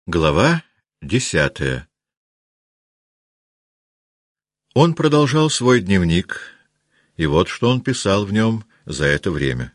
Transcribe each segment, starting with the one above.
Глава 10. Он продолжал свой дневник, и вот что он писал в нем за это время.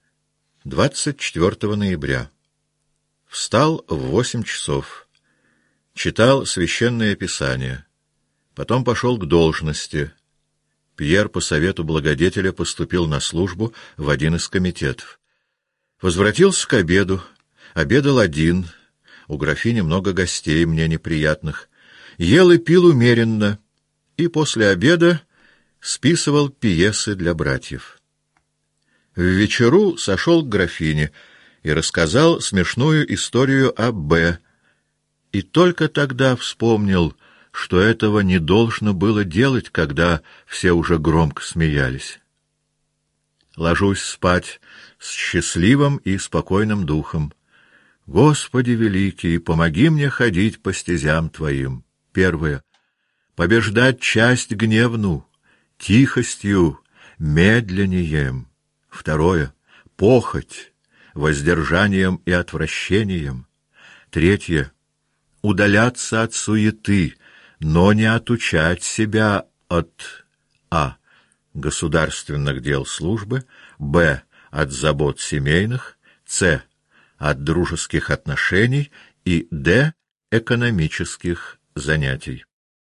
24 ноября. Встал в 8 часов. Читал Священное Писание. Потом пошел к должности. Пьер по совету благодетеля поступил на службу в один из комитетов. Возвратился к обеду. Обедал один. У графини много гостей, мне неприятных. Ел и пил умеренно, и после обеда списывал пьесы для братьев. В вечеру сошел к графине и рассказал смешную историю о Б. И только тогда вспомнил, что этого не должно было делать, когда все уже громко смеялись. Ложусь спать с счастливым и спокойным духом. Господи великий, помоги мне ходить по стезям Твоим. Первое. Побеждать часть гневну, тихостью, медленнием. Второе. Похоть, воздержанием и отвращением. Третье. Удаляться от суеты, но не отучать себя от а. государственных дел службы, б. от забот семейных, с. от дружеских отношений и д. экономических занятий.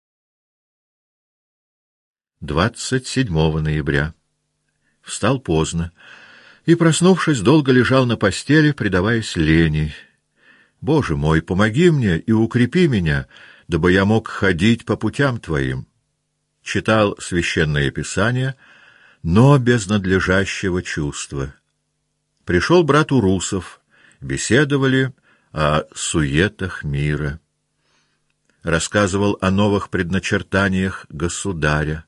27 ноября. Встал поздно и, проснувшись, долго лежал на постели, предаваясь лени. Боже мой, помоги мне и укрепи меня, дабы я мог ходить по путям Твоим. Читал Священное Писание, но без надлежащего чувства. Пришел брат Урусов, беседовали о суетах мира. Рассказывал о новых предначертаниях государя.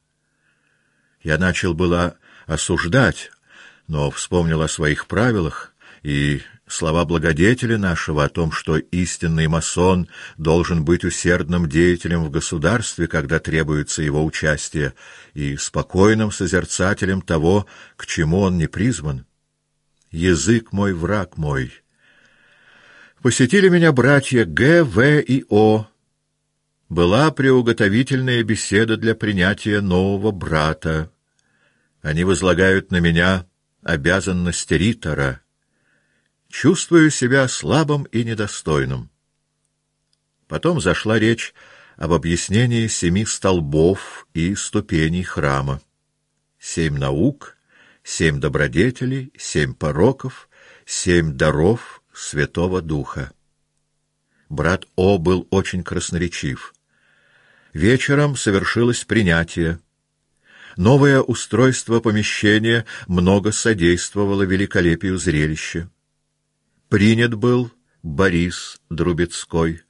Я начал было осуждать, но вспомнил о своих правилах и слова благодетеля нашего о том, что истинный масон должен быть усердным деятелем в государстве, когда требуется его участие, и спокойным созерцателем того, к чему он не призван. Язык мой, враг мой. Посетили меня братья Г, В и О. Была приуготовительная беседа для принятия нового брата. Они возлагают на меня обязанность ритора. Чувствую себя слабым и недостойным. Потом зашла речь об объяснении 7 столбов и ступеней храма. 7 наук, 7 добродетелей, 7 пороков, 7 даров Святого Духа. Брат О был очень красноречив. Вечером совершилось принятие. Новое устройство помещения много содействовало великолепию зрелища. Принят был Борис Друбецкой.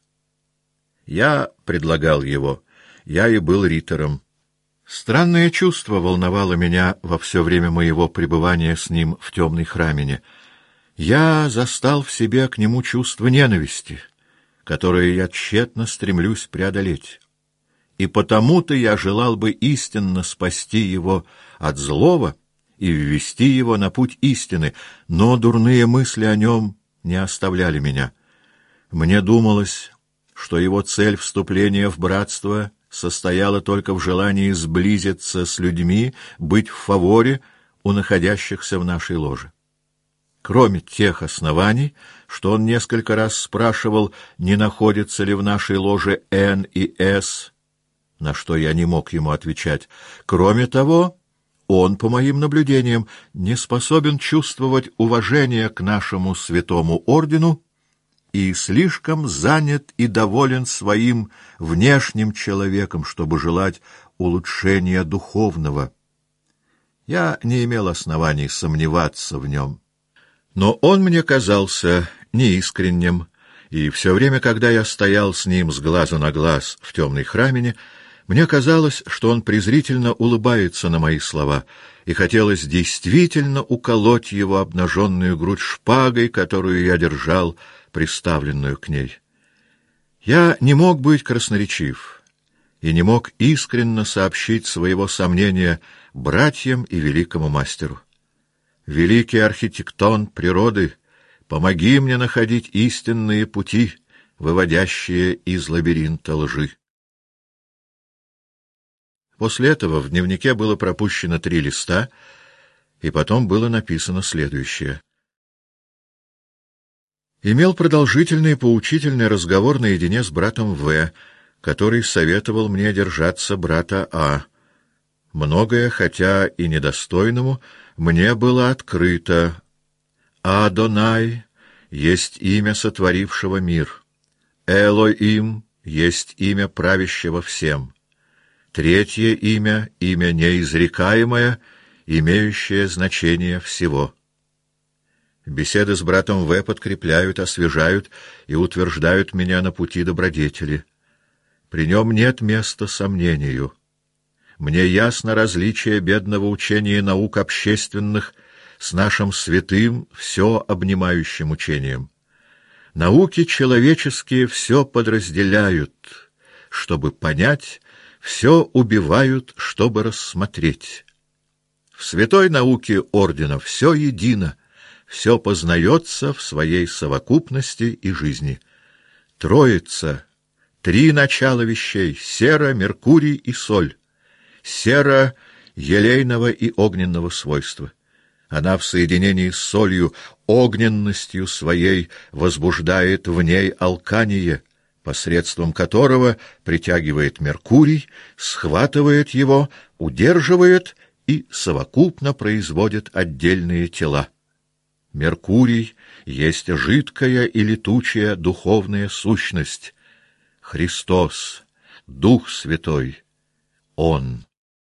Я предлагал его, я и был ритором. Странное чувство волновало меня во все время моего пребывания с ним в темной храмине. Я застал в себе к нему чувство ненависти, которое я тщетно стремлюсь преодолеть. И потому-то я желал бы истинно спасти его от злого и ввести его на путь истины, но дурные мысли о нем не оставляли меня. Мне думалось, что его цель вступления в братство состояла только в желании сблизиться с людьми, быть в фаворе у находящихся в нашей ложе. Кроме тех оснований, что он несколько раз спрашивал, не находится ли в нашей ложе Н и С, на что я не мог ему отвечать. Кроме того, он, по моим наблюдениям, не способен чувствовать уважение к нашему святому ордену и слишком занят и доволен своим внешним человеком, чтобы желать улучшения духовного. Я не имел оснований сомневаться в нем. Но он мне казался неискренним, и все время, когда я стоял с ним с глазу на глаз в темной храмине, мне казалось, что он презрительно улыбается на мои слова, и хотелось действительно уколоть его обнаженную грудь шпагой, которую я держал, приставленную к ней. Я не мог быть красноречив и не мог искренно сообщить своего сомнения братьям и великому мастеру. Великий архитектон природы, помоги мне находить истинные пути, выводящие из лабиринта лжи. После этого в дневнике было пропущено 3 листа, и потом было написано следующее. Имел продолжительный и поучительный разговор наедине с братом В., который советовал мне держаться брата А. Многое, хотя и недостойному, мне было открыто. Адонай есть имя сотворившего мир. Элоим есть имя правящего всем. Третье имя — имя неизрекаемое, имеющее значение всего. Беседы с братом В. подкрепляют, освежают и утверждают меня на пути добродетели. При нем нет места сомнению. Мне ясно различие бедного учения наук общественных с нашим святым, все обнимающим учением. Науки человеческие все подразделяют, чтобы понять, все убивают, чтобы рассмотреть. В святой науке ордена все едино, все познается в своей совокупности и жизни. Троица, 3 начала вещей — сера, меркурий и соль. Сера елейного и огненного свойства. Она в соединении с солью, огненностью своей, возбуждает в ней алкание, посредством которого притягивает меркурий, схватывает его, удерживает и совокупно производит отдельные тела. Меркурий есть жидкая и летучая духовная сущность. Христос, Дух Святой, Он.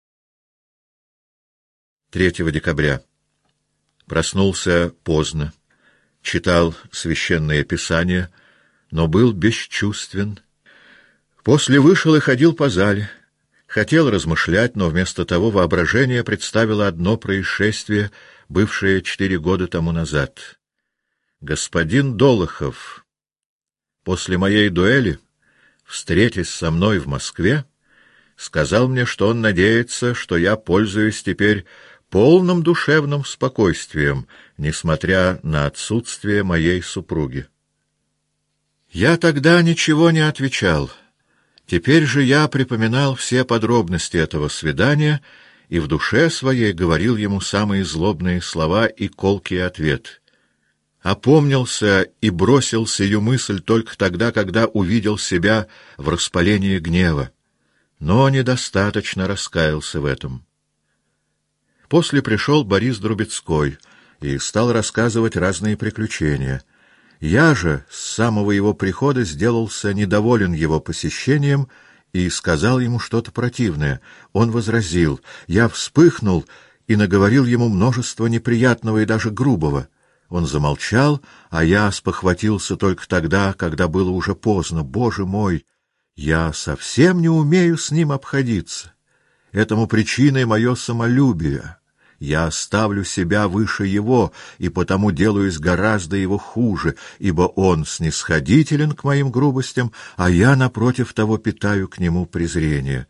3 декабря. Проснулся поздно, читал священное писание, но был бесчувствен. После вышел и ходил по зале. Хотел размышлять, но вместо того воображение представило одно происшествие, бывшее 4 года тому назад. Господин Долохов, после моей дуэли, встретясь со мной в Москве, сказал мне, что он надеется, что я пользуюсь теперь полным душевным спокойствием, несмотря на отсутствие моей супруги. Я тогда ничего не отвечал. Теперь же я припоминал все подробности этого свидания и в душе своей говорил ему самые злобные слова и колкий ответ. Опомнился и бросил сию мысль только тогда, когда увидел себя в распалении гнева, но недостаточно раскаялся в этом. После пришел Борис Друбецкой и стал рассказывать разные приключения. Я же с самого его прихода сделался недоволен его посещением и сказал ему что-то противное. Он возразил. Я вспыхнул и наговорил ему множество неприятного и даже грубого. Он замолчал, а я спохватился только тогда, когда было уже поздно. Боже мой, я совсем не умею с ним обходиться. Этому причиной мое самолюбие. Я ставлю себя выше его, и потому делаюсь гораздо его хуже, ибо он снисходителен к моим грубостям, а я, напротив того, питаю к нему презрение.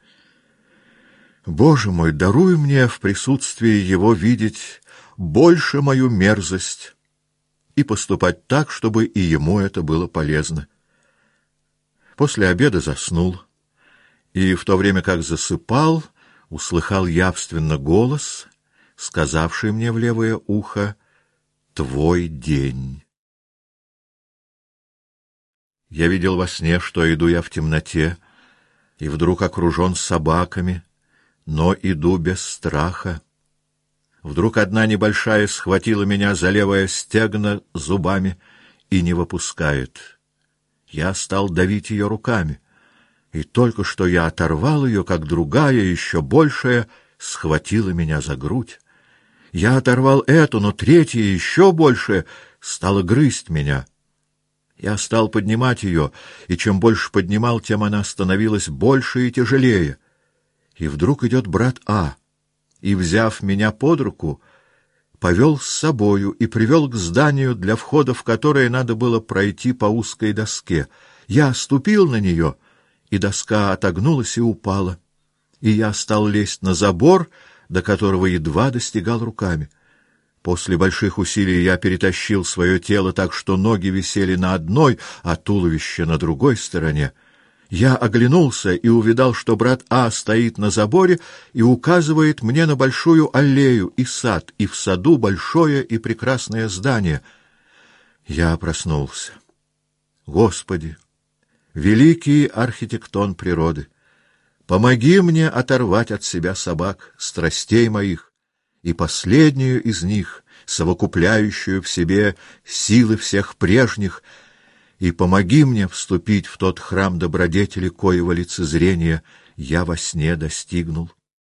Боже мой, даруй мне в присутствии его видеть больше мою мерзость и поступать так, чтобы и ему это было полезно. После обеда заснул, и в то время как засыпал, услыхал явственно голос, сказавший мне в левое ухо: «Твой день». Я видел во сне, что иду я в темноте, и вдруг окружен собаками, но иду без страха. Вдруг одна небольшая схватила меня за левое стегно зубами и не выпускает. Я стал давить ее руками, и только что я оторвал ее, как другая, еще большая, схватила меня за грудь. Я оторвал эту, но третья, еще большая, стала грызть меня. Я стал поднимать ее, и чем больше поднимал, тем она становилась больше и тяжелее. И вдруг идет брат А, и, взяв меня под руку, повел с собою и привел к зданию, для входа в которое надо было пройти по узкой доске. Я ступил на нее, и доска отогнулась и упала, и я стал лезть на забор, до которого едва достигал руками. После больших усилий я перетащил свое тело так, что ноги висели на одной, а туловище на другой стороне. Я оглянулся и увидал, что брат А стоит на заборе и указывает мне на большую аллею и сад, и в саду большое и прекрасное здание. Я проснулся. Господи, великий архитектон природы, помоги мне оторвать от себя собак, страстей моих, и последнюю из них, совокупляющую в себе силы всех прежних, и помоги мне вступить в тот храм добродетели, коего лицезрения я во сне достигнул.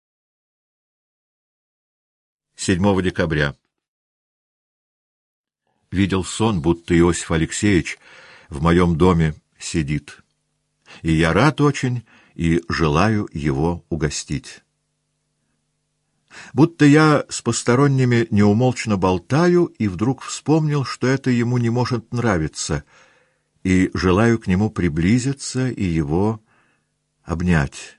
7 декабря. Видел сон, будто Иосиф Алексеевич в моем доме сидит, и я рад очень и желаю его угостить. Будто я с посторонними неумолчно болтаю, и вдруг вспомнил, что это ему не может нравиться, и желаю к нему приблизиться и его обнять.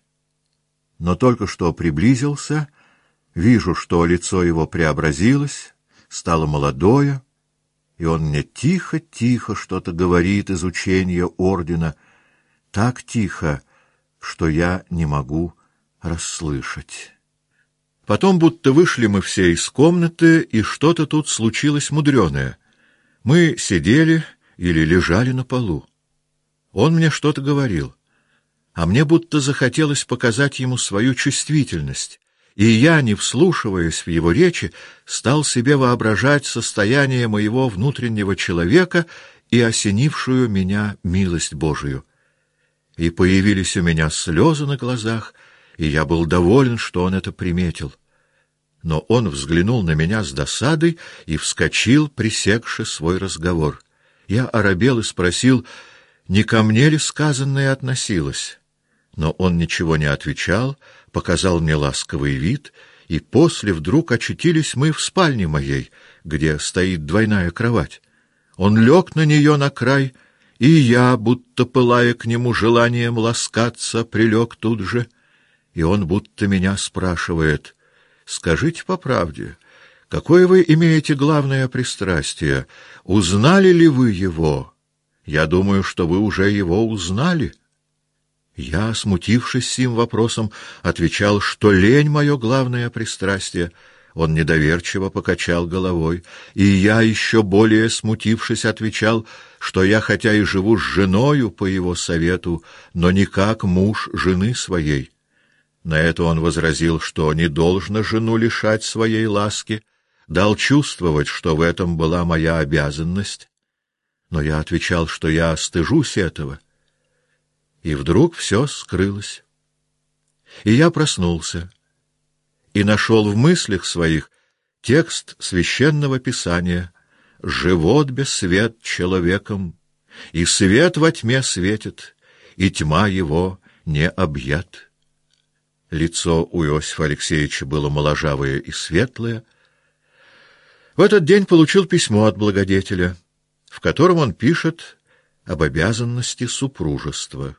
Но только что приблизился, вижу, что лицо его преобразилось, стало молодое, и он мне тихо-тихо что-то говорит из учения ордена, так тихо, что я не могу расслышать. Потом будто вышли мы все из комнаты, и что-то тут случилось мудреное. Мы сидели или лежали на полу. Он мне что-то говорил, а мне будто захотелось показать ему свою чувствительность, и я, не вслушиваясь в его речи, стал себе воображать состояние моего внутреннего человека и осенившую меня милость Божию. И появились у меня слезы на глазах, и я был доволен, что он это приметил. Но он взглянул на меня с досадой и вскочил, пресекши свой разговор. Я оробел и спросил, не ко мне ли сказанное относилось. Но он ничего не отвечал, показал мне ласковый вид, и после вдруг очутились мы в спальне моей, где стоит двойная кровать. Он лег на нее на край, и я, будто пылая к нему желанием ласкаться, прилег тут же. И он будто меня спрашивает: «Скажите по правде, какое вы имеете главное пристрастие? Узнали ли вы его? Я думаю, что вы уже его узнали». Я, смутившись сим вопросом, отвечал, что лень — мое главное пристрастие. Он недоверчиво покачал головой, и я, еще более смутившись, отвечал, что я хотя и живу с женою по его совету, но не как муж жены своей. На это он возразил, что не должно жену лишать своей ласки, дал чувствовать, что в этом была моя обязанность. Но я отвечал, что я стыжусь этого. И вдруг все скрылось. И я проснулся и нашел в мыслях своих текст священного писания: «Живот без свет человеком, и свет во тьме светит, и тьма его не объят». Лицо у Иосифа Алексеевича было моложавое и светлое. В этот день получил письмо от благодетеля, в котором он пишет об обязанности супружества.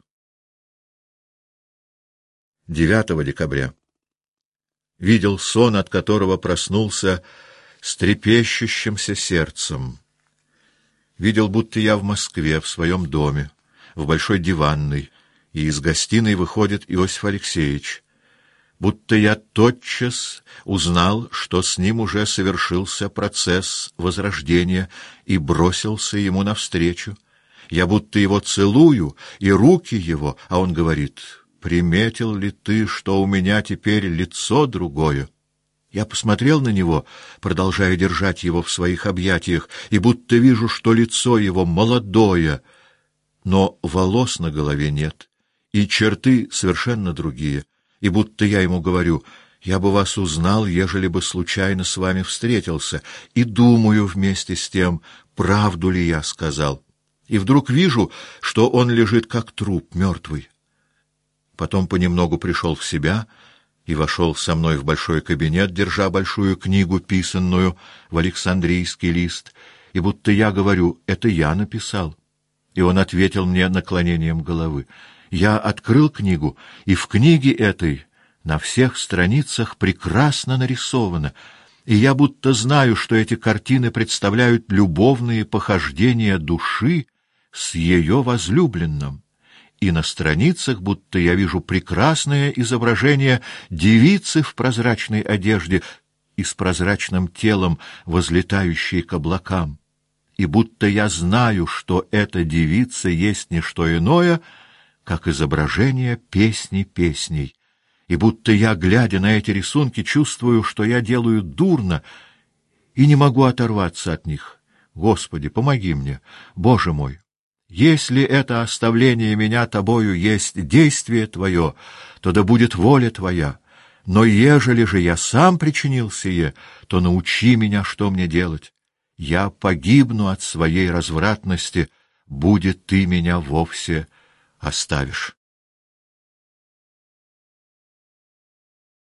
9 декабря. Видел сон, от которого проснулся с трепещущимся сердцем. Видел, будто я в Москве, в своем доме, в большой диванной, и из гостиной выходит Иосиф Алексеевич. Будто я тотчас узнал, что с ним уже совершился процесс возрождения, и бросился ему навстречу. Я будто его целую, и руки его, а он говорит: «Приметил ли ты, что у меня теперь лицо другое?» Я посмотрел на него, продолжая держать его в своих объятиях, и будто вижу, что лицо его молодое, но волос на голове нет, и черты совершенно другие, и будто я ему говорю: «Я бы вас узнал, ежели бы случайно с вами встретился», и думаю вместе с тем, правду ли я сказал. И вдруг вижу, что он лежит как труп, мертвый. Потом понемногу пришел в себя и вошел со мной в большой кабинет, держа большую книгу, писанную в Александрийский лист, и будто я говорю: «Это я написал». И он ответил мне наклонением головы. Я открыл книгу, и в книге этой на всех страницах прекрасно нарисовано, и я будто знаю, что эти картины представляют любовные похождения души с ее возлюбленным, и на страницах будто я вижу прекрасное изображение девицы в прозрачной одежде и с прозрачным телом, возлетающей к облакам, и будто я знаю, что эта девица есть не что иное, как изображение песни песней, и будто я, глядя на эти рисунки, чувствую, что я делаю дурно, и не могу оторваться от них. Господи, помоги мне, Боже мой! Если это оставление меня Тобою есть действие Твое, то да будет воля Твоя. Но ежели же я сам причинил сие, то научи меня, что мне делать. Я погибну от своей развратности, будет Ты меня вовсе оставишь.